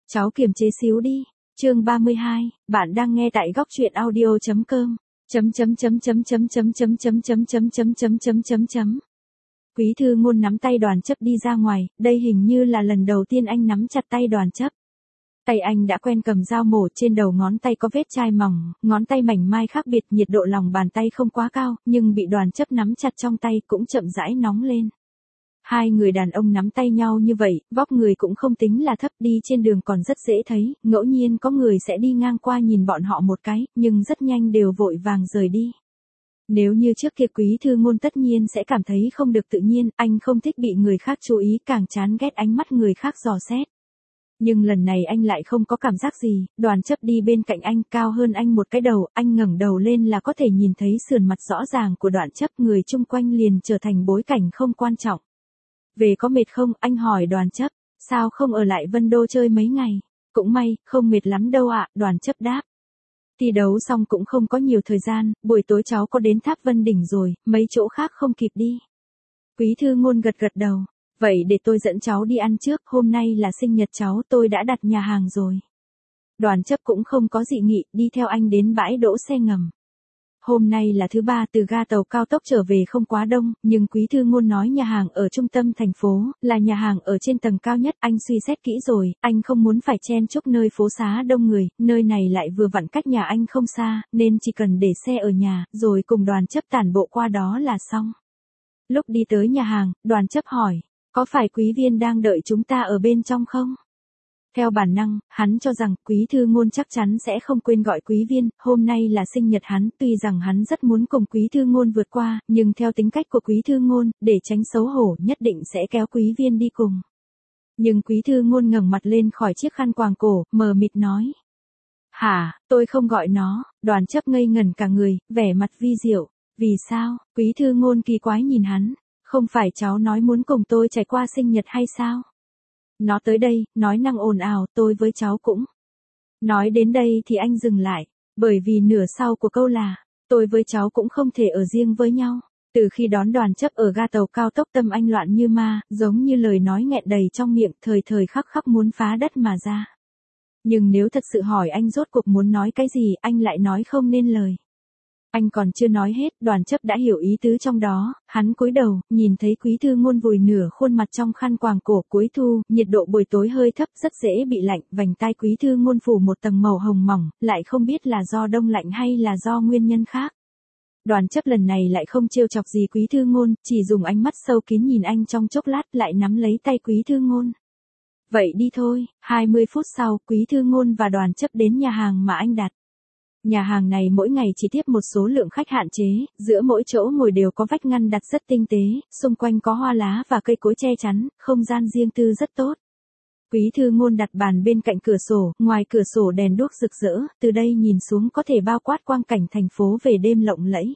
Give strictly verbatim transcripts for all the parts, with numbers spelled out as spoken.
Cháu kiềm chế xíu đi. Chương ba mươi hai, bạn đang nghe tại góc truyện audio chấm com. Chấm chấm chấm chấm chấm chấm chấm chấm chấm chấm chấm chấm chấm chấm chấm. Quý Thư Ngôn nắm tay Đoàn Chấp đi ra ngoài, đây hình như là lần đầu tiên anh nắm chặt tay Đoàn Chấp. Tay anh đã quen cầm dao mổ, trên đầu ngón tay có vết chai mỏng, ngón tay mảnh mai khác biệt, nhiệt độ lòng bàn tay không quá cao, nhưng bị Đoàn Chấp nắm chặt trong tay cũng chậm rãi nóng lên. Hai người đàn ông nắm tay nhau như vậy, vóc người cũng không tính là thấp, đi trên đường còn rất dễ thấy, ngẫu nhiên có người sẽ đi ngang qua nhìn bọn họ một cái, nhưng rất nhanh đều vội vàng rời đi. Nếu như trước kia Quý Thư Ngôn tất nhiên sẽ cảm thấy không được tự nhiên, anh không thích bị người khác chú ý, càng chán ghét ánh mắt người khác dò xét. Nhưng lần này anh lại không có cảm giác gì, Đoàn Chấp đi bên cạnh anh, cao hơn anh một cái đầu, anh ngẩng đầu lên là có thể nhìn thấy sườn mặt rõ ràng của Đoàn Chấp, người chung quanh liền trở thành bối cảnh không quan trọng. Về có mệt không, anh hỏi Đoàn Chấp, sao không ở lại Vân Đô chơi mấy ngày? Cũng may, không mệt lắm đâu ạ, Đoàn Chấp đáp. Thi đấu xong cũng không có nhiều thời gian, buổi tối cháu có đến Tháp Vân Đỉnh rồi, mấy chỗ khác không kịp đi. Quý Thư Ngôn gật gật đầu, vậy để tôi dẫn cháu đi ăn trước, hôm nay là sinh nhật cháu, tôi đã đặt nhà hàng rồi. Đoàn Chấp cũng không có dị nghị, đi theo anh đến bãi đỗ xe ngầm. Hôm nay là thứ ba, từ ga tàu cao tốc trở về không quá đông, nhưng Quý Thư Ngôn nói nhà hàng ở trung tâm thành phố, là nhà hàng ở trên tầng cao nhất, anh suy xét kỹ rồi, anh không muốn phải chen chúc nơi phố xá đông người, nơi này lại vừa vặn cách nhà anh không xa, nên chỉ cần để xe ở nhà, rồi cùng Đoàn Chấp tản bộ qua đó là xong. Lúc đi tới nhà hàng, Đoàn Chấp hỏi, có phải Quý Viên đang đợi chúng ta ở bên trong không? Theo bản năng, hắn cho rằng Quý Thư Ngôn chắc chắn sẽ không quên gọi Quý Viên, hôm nay là sinh nhật hắn, tuy rằng hắn rất muốn cùng Quý Thư Ngôn vượt qua, nhưng theo tính cách của Quý Thư Ngôn, để tránh xấu hổ nhất định sẽ kéo Quý Viên đi cùng. Nhưng Quý Thư Ngôn ngẩng mặt lên khỏi chiếc khăn quàng cổ, mờ mịt nói. Hả, tôi không gọi nó. Đoàn Chấp ngây ngẩn cả người, vẻ mặt vi diệu. Vì sao? Quý Thư Ngôn kỳ quái nhìn hắn, không phải cháu nói muốn cùng tôi trải qua sinh nhật hay sao? Nó tới đây, nói năng ồn ào, tôi với cháu cũng. Nói đến đây thì anh dừng lại, bởi vì nửa sau của câu là, tôi với cháu cũng không thể ở riêng với nhau. Từ khi đón Đoàn Chấp ở ga tàu cao tốc, tâm anh loạn như ma, giống như lời nói nghẹn đầy trong miệng, thời thời khắc khắc muốn phá đất mà ra. Nhưng nếu thật sự hỏi anh rốt cuộc muốn nói cái gì, anh lại nói không nên lời. Anh còn chưa nói hết, Đoàn Chấp đã hiểu ý tứ trong đó, hắn cúi đầu, nhìn thấy Quý Thư Ngôn vùi nửa khuôn mặt trong khăn quàng cổ. Cuối thu, nhiệt độ buổi tối hơi thấp, rất dễ bị lạnh, vành tai Quý Thư Ngôn phủ một tầng màu hồng mỏng, lại không biết là do đông lạnh hay là do nguyên nhân khác. Đoàn Chấp lần này lại không trêu chọc gì Quý Thư Ngôn, chỉ dùng ánh mắt sâu kín nhìn anh trong chốc lát, lại nắm lấy tay Quý Thư Ngôn. Vậy đi thôi. hai mươi phút sau, Quý Thư Ngôn và Đoàn Chấp đến nhà hàng mà anh đặt. Nhà hàng này mỗi ngày chỉ tiếp một số lượng khách hạn chế, giữa mỗi chỗ ngồi đều có vách ngăn đặt rất tinh tế, xung quanh có hoa lá và cây cối che chắn, không gian riêng tư rất tốt. Quý Thư Ngôn đặt bàn bên cạnh cửa sổ, ngoài cửa sổ đèn đuốc rực rỡ, từ đây nhìn xuống có thể bao quát quang cảnh thành phố về đêm lộng lẫy.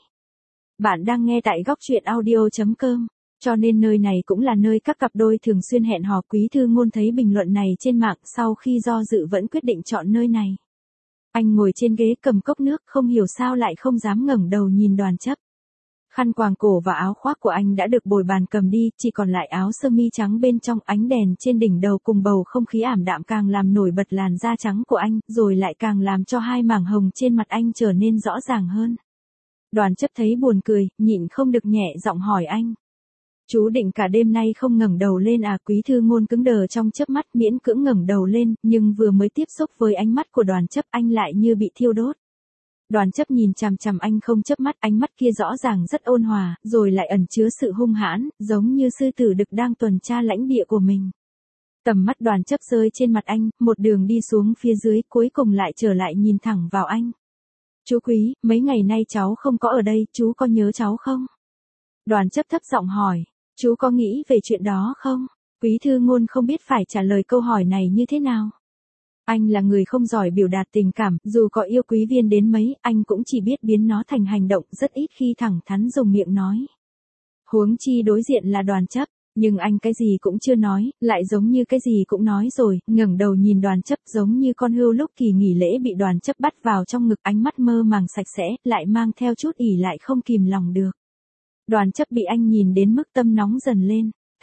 Bạn đang nghe tại góc truyện audio chấm com, cho nên nơi này cũng là nơi các cặp đôi thường xuyên hẹn hò. Quý Thư Ngôn thấy bình luận này trên mạng, sau khi do dự vẫn quyết định chọn nơi này. Anh ngồi trên ghế cầm cốc nước, không hiểu sao lại không dám ngẩng đầu nhìn Đoàn Chấp. Khăn quàng cổ và áo khoác của anh đã được bồi bàn cầm đi, chỉ còn lại áo sơ mi trắng bên trong. Ánh đèn trên đỉnh đầu cùng bầu không khí ảm đạm càng làm nổi bật làn da trắng của anh, rồi lại càng làm cho hai mảng hồng trên mặt anh trở nên rõ ràng hơn. Đoàn Chấp thấy buồn cười, nhịn không được nhẹ giọng hỏi anh. Chú định cả đêm nay không ngẩng đầu lên à? Quý Thư Ngôn cứng đờ trong chớp mắt, miễn cưỡng ngẩng đầu lên, nhưng vừa mới tiếp xúc với ánh mắt của Đoàn Chấp, anh lại như bị thiêu đốt. Đoàn Chấp nhìn chằm chằm anh không chớp mắt, ánh mắt kia rõ ràng rất ôn hòa, rồi lại ẩn chứa sự hung hãn, giống như sư tử đực đang tuần tra lãnh địa của mình. Tầm mắt Đoàn Chấp rơi trên mặt anh, một đường đi xuống phía dưới, cuối cùng lại trở lại nhìn thẳng vào anh. Chú Quý, mấy ngày nay cháu không có ở đây, chú có nhớ cháu không? Đoàn Chấp thấp giọng hỏi. Chú có nghĩ về chuyện đó không? Quý Thư Ngôn không biết phải trả lời câu hỏi này như thế nào. Anh là người không giỏi biểu đạt tình cảm, dù có yêu Quý Viên đến mấy, anh cũng chỉ biết biến nó thành hành động, rất ít khi thẳng thắn dùng miệng nói. Huống chi đối diện là Đoàn Chấp, nhưng anh cái gì cũng chưa nói, lại giống như cái gì cũng nói rồi, ngẩng đầu nhìn Đoàn Chấp giống như con hươu lúc kỳ nghỉ lễ bị Đoàn Chấp bắt vào trong ngực, ánh mắt mơ màng sạch sẽ, lại mang theo chút ỉ lại không kìm lòng được. Đoàn Chấp bị anh nhìn đến mức tâm nóng dần lên,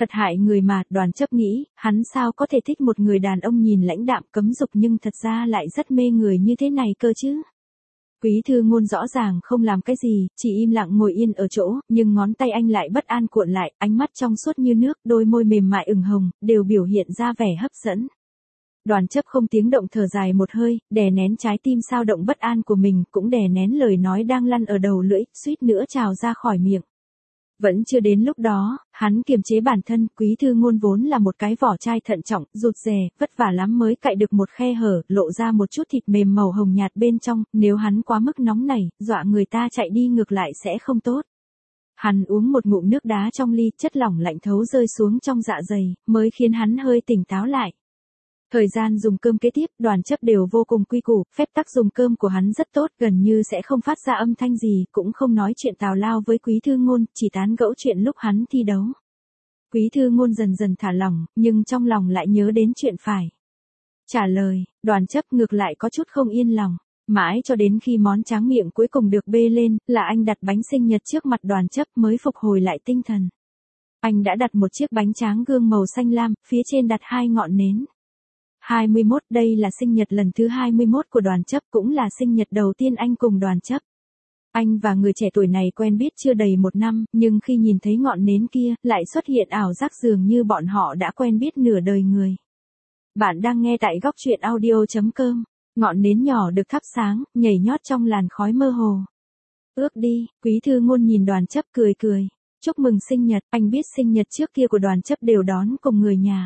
Thật hại người mà, Đoàn Chấp nghĩ, hắn sao có thể thích một người đàn ông nhìn lãnh đạm cấm dục nhưng thật ra lại rất mê người như thế này cơ chứ. Quý Thư Ngôn rõ ràng không làm cái gì, chỉ im lặng ngồi yên ở chỗ, nhưng ngón tay anh lại bất an cuộn lại, ánh mắt trong suốt như nước, đôi môi mềm mại ửng hồng, đều biểu hiện ra vẻ hấp dẫn. Đoàn Chấp không tiếng động thở dài một hơi, đè nén trái tim sao động bất an của mình, cũng đè nén lời nói đang lăn ở đầu lưỡi, suýt nữa trào ra khỏi miệng. Vẫn chưa đến lúc đó, hắn kiềm chế bản thân, Quý Thư Ngôn vốn là một cái vỏ chai thận trọng, rụt rè, vất vả lắm mới cạy được một khe hở, lộ ra một chút thịt mềm màu hồng nhạt bên trong, nếu hắn quá mức nóng nảy, dọa người ta chạy đi ngược lại sẽ không tốt. Hắn uống một ngụm nước đá trong ly, chất lỏng lạnh thấu rơi xuống trong dạ dày, mới khiến hắn hơi tỉnh táo lại. Thời gian dùng cơm kế tiếp, Đoàn Chấp đều vô cùng quy củ, phép tắc dùng cơm của hắn rất tốt, gần như sẽ không phát ra âm thanh gì, cũng không nói chuyện tào lao với Quý Thư Ngôn, chỉ tán gẫu chuyện lúc hắn thi đấu. Quý Thư Ngôn dần dần thả lỏng, nhưng trong lòng lại nhớ đến chuyện phải trả lời, Đoàn Chấp ngược lại có chút không yên lòng. Mãi cho đến khi món tráng miệng cuối cùng được bê lên, là anh đặt bánh sinh nhật trước mặt Đoàn Chấp mới phục hồi lại tinh thần. Anh đã đặt một chiếc bánh tráng gương màu xanh lam, phía trên đặt hai ngọn nến. hai mươi mốt đây là sinh nhật lần thứ hai mươi mốt của Đoàn Chấp, cũng là sinh nhật đầu tiên anh cùng Đoàn Chấp. Anh và người trẻ tuổi này quen biết chưa đầy một năm, nhưng khi nhìn thấy ngọn nến kia, lại xuất hiện ảo giác dường như bọn họ đã quen biết nửa đời người. Bạn đang nghe tại góc truyện audio chấm com. Ngọn nến nhỏ được thắp sáng, nhảy nhót trong làn khói mơ hồ. Ước đi, Quý Thư Ngôn nhìn Đoàn Chấp cười cười. Chúc mừng sinh nhật, anh biết sinh nhật trước kia của Đoàn Chấp đều đón cùng người nhà.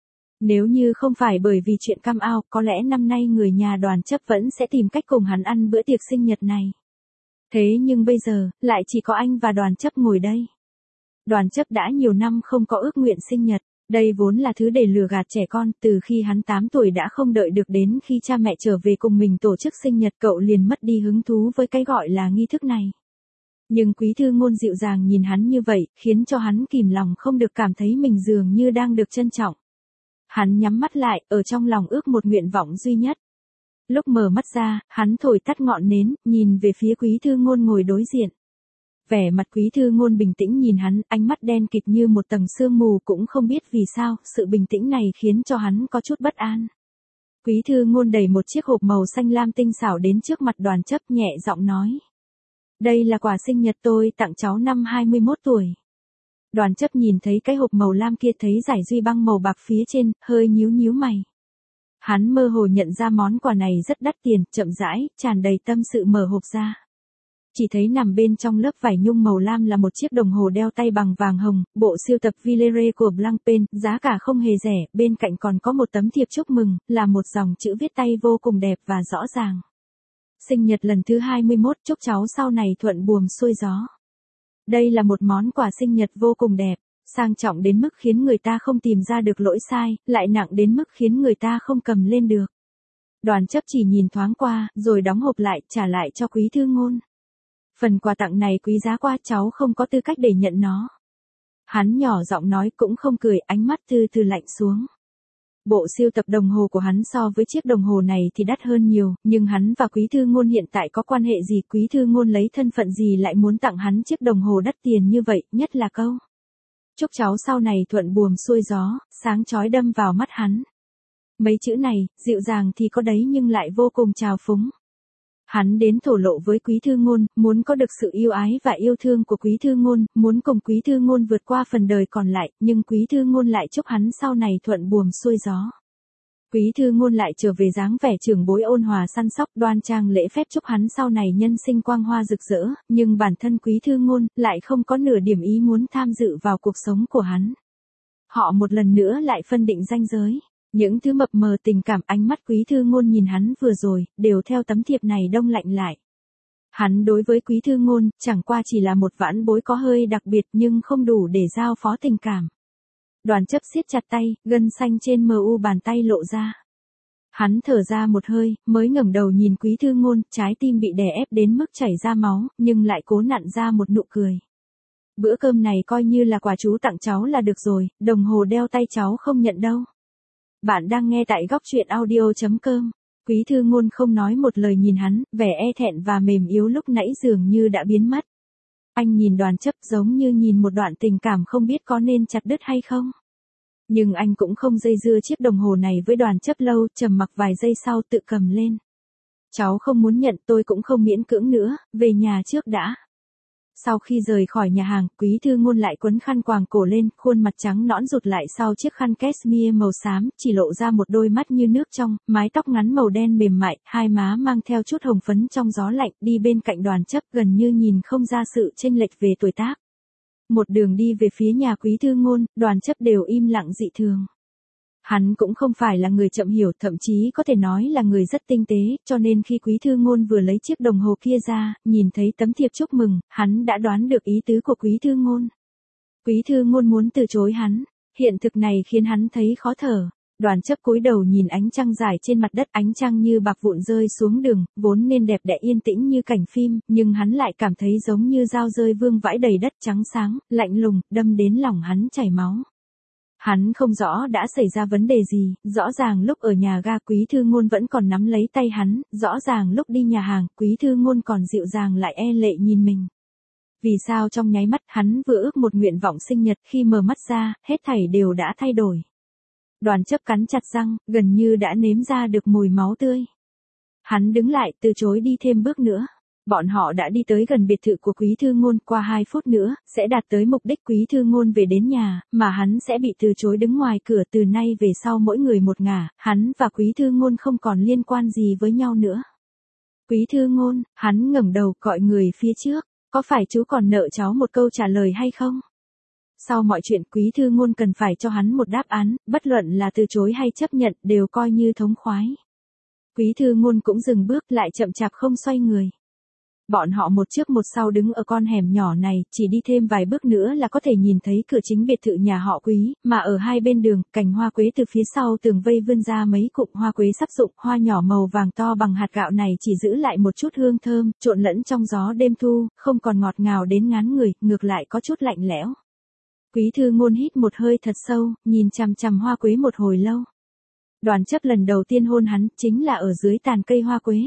Nếu như không phải bởi vì chuyện cam ao, có lẽ năm nay người nhà Đoàn Chấp vẫn sẽ tìm cách cùng hắn ăn bữa tiệc sinh nhật này. Thế nhưng bây giờ, lại chỉ có anh và Đoàn Chấp ngồi đây. Đoàn Chấp đã nhiều năm không có ước nguyện sinh nhật, đây vốn là thứ để lừa gạt trẻ con, từ khi hắn tám tuổi đã không đợi được đến khi cha mẹ trở về cùng mình tổ chức sinh nhật cậu liền mất đi hứng thú với cái gọi là nghi thức này. Nhưng Quý Thư Ngôn dịu dàng nhìn hắn như vậy, khiến cho hắn kìm lòng không được cảm thấy mình dường như đang được trân trọng. Hắn nhắm mắt lại, ở trong lòng ước một nguyện vọng duy nhất. Lúc mở mắt ra, hắn thổi tắt ngọn nến, nhìn về phía Quý Thư Ngôn ngồi đối diện. Vẻ mặt Quý Thư Ngôn bình tĩnh nhìn hắn, ánh mắt đen kịt như một tầng sương mù, cũng không biết vì sao, sự bình tĩnh này khiến cho hắn có chút bất an. Quý Thư Ngôn đẩy một chiếc hộp màu xanh lam tinh xảo đến trước mặt Đoàn Chấp, nhẹ giọng nói. Đây là quà sinh nhật tôi tặng cháu năm hai mươi mốt tuổi. Đoàn Chấp nhìn thấy cái hộp màu lam kia, thấy dải duy băng màu bạc phía trên, hơi nhíu nhíu mày. Hắn mơ hồ nhận ra món quà này rất đắt tiền, chậm rãi, tràn đầy tâm sự mở hộp ra. Chỉ thấy nằm bên trong lớp vải nhung màu lam là một chiếc đồng hồ đeo tay bằng vàng hồng, bộ siêu tập Villere của Blancpain, giá cả không hề rẻ, bên cạnh còn có một tấm thiệp chúc mừng, là một dòng chữ viết tay vô cùng đẹp và rõ ràng. Sinh nhật lần thứ hai mươi mốt, chúc cháu sau này thuận buồm xuôi gió. Đây là một món quà sinh nhật vô cùng đẹp, sang trọng đến mức khiến người ta không tìm ra được lỗi sai, lại nặng đến mức khiến người ta không cầm lên được. Đoàn Chấp chỉ nhìn thoáng qua, rồi đóng hộp lại, trả lại cho Quý Thư Ngôn. Phần quà tặng này quý giá quá, cháu không có tư cách để nhận nó. Hắn nhỏ giọng nói, cũng không cười, ánh mắt từ từ lạnh xuống. Bộ siêu tập đồng hồ của hắn so với chiếc đồng hồ này thì đắt hơn nhiều, nhưng hắn và Quý Thư Ngôn hiện tại có quan hệ gì, Quý Thư Ngôn lấy thân phận gì lại muốn tặng hắn chiếc đồng hồ đắt tiền như vậy, nhất là câu. Chúc cháu sau này thuận buồm xuôi gió, sáng chói đâm vào mắt hắn. Mấy chữ này, dịu dàng thì có đấy nhưng lại vô cùng trào phúng. Hắn đến thổ lộ với Quý Thư Ngôn, muốn có được sự yêu ái và yêu thương của Quý Thư Ngôn, muốn cùng Quý Thư Ngôn vượt qua phần đời còn lại, nhưng Quý Thư Ngôn lại chúc hắn sau này thuận buồm xuôi gió. Quý Thư Ngôn lại trở về dáng vẻ trưởng bối ôn hòa săn sóc đoan trang lễ phép chúc hắn sau này nhân sinh quang hoa rực rỡ, nhưng bản thân Quý Thư Ngôn lại không có nửa điểm ý muốn tham dự vào cuộc sống của hắn. Họ một lần nữa lại phân định ranh giới. Những thứ mập mờ tình cảm, ánh mắt Quý Thư Ngôn nhìn hắn vừa rồi, đều theo tấm thiệp này đông lạnh lại. Hắn đối với Quý Thư Ngôn, chẳng qua chỉ là một vãn bối có hơi đặc biệt nhưng không đủ để giao phó tình cảm. Đoàn Chấp siết chặt tay, gân xanh trên mờ u bàn tay lộ ra. Hắn thở ra một hơi, mới ngẩng đầu nhìn Quý Thư Ngôn, trái tim bị đè ép đến mức chảy ra máu, nhưng lại cố nặn ra một nụ cười. Bữa cơm này coi như là quà chú tặng cháu là được rồi, đồng hồ đeo tay cháu không nhận đâu. Bạn đang nghe tại góc truyện audio chấm com. Quý Thư Ngôn không nói một lời nhìn hắn, vẻ e thẹn và mềm yếu lúc nãy dường như đã biến mất. Anh nhìn Đoàn Chấp giống như nhìn một đoạn tình cảm không biết có nên chặt đứt hay không. Nhưng anh cũng không dây dưa chiếc đồng hồ này với Đoàn Chấp lâu, trầm mặc vài giây sau tự cầm lên. Cháu không muốn nhận, tôi cũng không miễn cưỡng nữa, về nhà trước đã. Sau khi rời khỏi nhà hàng, Quý Thư Ngôn lại quấn khăn quàng cổ lên, khuôn mặt trắng nõn rụt lại sau chiếc khăn cashmere màu xám, chỉ lộ ra một đôi mắt như nước trong, mái tóc ngắn màu đen mềm mại, hai má mang theo chút hồng phấn trong gió lạnh, đi bên cạnh Đoàn Chấp gần như nhìn không ra sự chênh lệch về tuổi tác. Một đường đi về phía nhà Quý Thư Ngôn, Đoàn Chấp đều im lặng dị thường. Hắn cũng không phải là người chậm hiểu, thậm chí có thể nói là người rất tinh tế, cho nên khi Quý Thư Ngôn vừa lấy chiếc đồng hồ kia ra, nhìn thấy tấm thiệp chúc mừng, hắn đã đoán được ý tứ của Quý Thư Ngôn. Quý Thư Ngôn muốn từ chối hắn, hiện thực này khiến hắn thấy khó thở. Đoàn Chấp cúi đầu nhìn ánh trăng dài trên mặt đất, ánh trăng như bạc vụn rơi xuống đường, vốn nên đẹp đẽ yên tĩnh như cảnh phim, nhưng hắn lại cảm thấy giống như dao rơi vương vãi đầy đất trắng sáng, lạnh lùng, đâm đến lòng hắn chảy máu. Hắn không rõ đã xảy ra vấn đề gì, rõ ràng lúc ở nhà ga Quý Thư Ngôn vẫn còn nắm lấy tay hắn, rõ ràng lúc đi nhà hàng, Quý Thư Ngôn còn dịu dàng lại e lệ nhìn mình. Vì sao trong nháy mắt hắn vừa ước một nguyện vọng sinh nhật, khi mở mắt ra, hết thảy đều đã thay đổi. Đoàn Chấp cắn chặt răng, gần như đã nếm ra được mùi máu tươi. Hắn đứng lại, từ chối đi thêm bước nữa. Bọn họ đã đi tới gần biệt thự của Quý Thư Ngôn, qua hai phút nữa, sẽ đạt tới mục đích. Quý Thư Ngôn về đến nhà, mà hắn sẽ bị từ chối đứng ngoài cửa. Từ nay về sau mỗi người một ngả, hắn và Quý Thư Ngôn không còn liên quan gì với nhau nữa. Quý Thư Ngôn, hắn ngẩng đầu gọi người phía trước, có phải chú còn nợ cháu một câu trả lời hay không? Sau mọi chuyện Quý Thư Ngôn cần phải cho hắn một đáp án, bất luận là từ chối hay chấp nhận đều coi như thống khoái. Quý Thư Ngôn cũng dừng bước lại chậm chạp không xoay người. Bọn họ một trước một sau đứng ở con hẻm nhỏ này, chỉ đi thêm vài bước nữa là có thể nhìn thấy cửa chính biệt thự nhà họ Quý, mà ở hai bên đường, cành hoa quế từ phía sau tường vây vươn ra mấy cụm hoa quế sắp rụng, hoa nhỏ màu vàng to bằng hạt gạo này chỉ giữ lại một chút hương thơm, trộn lẫn trong gió đêm thu, không còn ngọt ngào đến ngán người, ngược lại có chút lạnh lẽo. Quý Thư Ngôn hít một hơi thật sâu, nhìn chằm chằm hoa quế một hồi lâu. Đoàn Chấp lần đầu tiên hôn hắn, chính là ở dưới tàn cây hoa quế.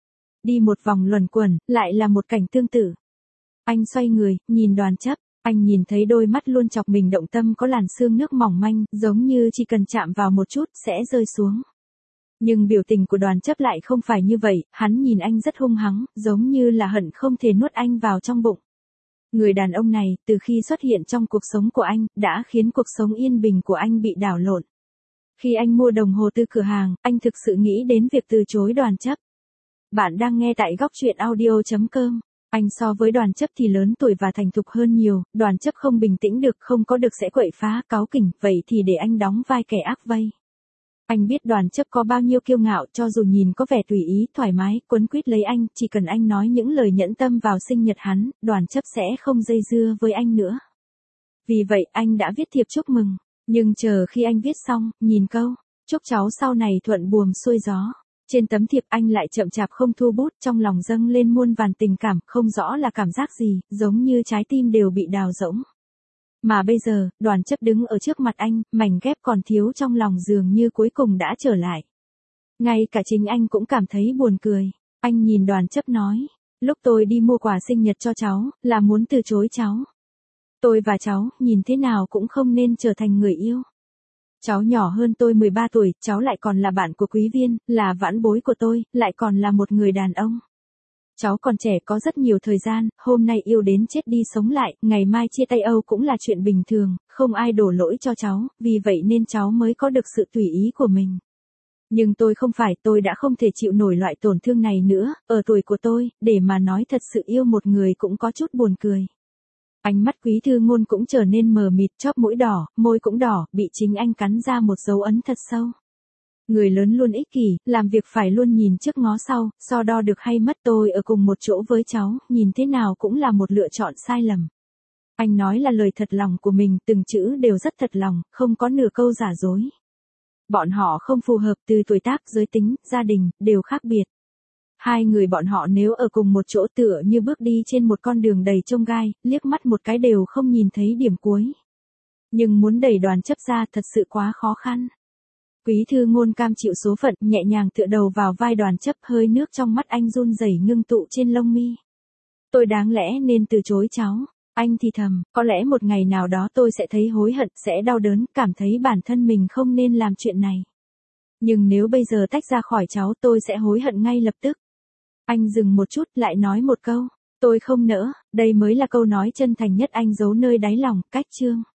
Đi một vòng luẩn quẩn, lại là một cảnh tương tự. Anh xoay người, nhìn Đoàn Chấp, anh nhìn thấy đôi mắt luôn chọc mình động tâm có làn sương nước mỏng manh, giống như chỉ cần chạm vào một chút, sẽ rơi xuống. Nhưng biểu tình của Đoàn Chấp lại không phải như vậy, hắn nhìn anh rất hung hăng, giống như là hận không thể nuốt anh vào trong bụng. Người đàn ông này, từ khi xuất hiện trong cuộc sống của anh, đã khiến cuộc sống yên bình của anh bị đảo lộn. Khi anh mua đồng hồ từ cửa hàng, anh thực sự nghĩ đến việc từ chối Đoàn Chấp. Bạn đang nghe tại góc truyện audio chấm com. Anh so với Đoàn Chấp thì lớn tuổi và thành thục hơn nhiều, Đoàn Chấp không bình tĩnh được, không có được sẽ quậy phá, cáu kỉnh, vậy thì để anh đóng vai kẻ ác vây. Anh biết Đoàn Chấp có bao nhiêu kiêu ngạo, cho dù nhìn có vẻ tùy ý, thoải mái, quấn quýt lấy anh, chỉ cần anh nói những lời nhẫn tâm vào sinh nhật hắn, Đoàn Chấp sẽ không dây dưa với anh nữa. Vì vậy anh đã viết thiệp chúc mừng, nhưng chờ khi anh viết xong, nhìn câu, chúc cháu sau này thuận buồm xuôi gió. Trên tấm thiệp anh lại chậm chạp không thu bút, trong lòng dâng lên muôn vàn tình cảm, không rõ là cảm giác gì, giống như trái tim đều bị đào rỗng. Mà bây giờ, Đoàn Chấp đứng ở trước mặt anh, mảnh ghép còn thiếu trong lòng dường như cuối cùng đã trở lại. Ngay cả chính anh cũng cảm thấy buồn cười. Anh nhìn Đoàn Chấp nói, lúc tôi đi mua quà sinh nhật cho cháu, là muốn từ chối cháu. Tôi và cháu, nhìn thế nào cũng không nên trở thành người yêu. Cháu nhỏ hơn tôi mười ba tuổi, cháu lại còn là bạn của Quý Viên, là vãn bối của tôi, lại còn là một người đàn ông. Cháu còn trẻ có rất nhiều thời gian, hôm nay yêu đến chết đi sống lại, ngày mai chia tay Âu cũng là chuyện bình thường, không ai đổ lỗi cho cháu, vì vậy nên cháu mới có được sự tùy ý của mình. Nhưng tôi không phải, tôi đã không thể chịu nổi loại tổn thương này nữa, ở tuổi của tôi, để mà nói thật sự yêu một người cũng có chút buồn cười. Ánh mắt Quý Thư Ngôn cũng trở nên mờ mịt, chóp mũi đỏ, môi cũng đỏ, bị chính anh cắn ra một dấu ấn thật sâu. Người lớn luôn ích kỷ, làm việc phải luôn nhìn trước ngó sau, so đo được hay mất. Tôi ở cùng một chỗ với cháu, nhìn thế nào cũng là một lựa chọn sai lầm. Anh nói là lời thật lòng của mình, từng chữ đều rất thật lòng, không có nửa câu giả dối. Bọn họ không phù hợp từ tuổi tác, giới tính, gia đình, đều khác biệt. Hai người bọn họ nếu ở cùng một chỗ tựa như bước đi trên một con đường đầy chông gai, liếc mắt một cái đều không nhìn thấy điểm cuối. Nhưng muốn đẩy Đoàn Chấp ra thật sự quá khó khăn. Quý Thư Ngôn cam chịu số phận, nhẹ nhàng tựa đầu vào vai Đoàn Chấp, hơi nước trong mắt anh run rẩy ngưng tụ trên lông mi. Tôi đáng lẽ nên từ chối cháu. Anh thì thầm, có lẽ một ngày nào đó tôi sẽ thấy hối hận, sẽ đau đớn, cảm thấy bản thân mình không nên làm chuyện này. Nhưng nếu bây giờ tách ra khỏi cháu tôi sẽ hối hận ngay lập tức. Anh dừng một chút lại nói một câu, tôi không nỡ, đây mới là câu nói chân thành nhất anh giấu nơi đáy lòng, cách chương.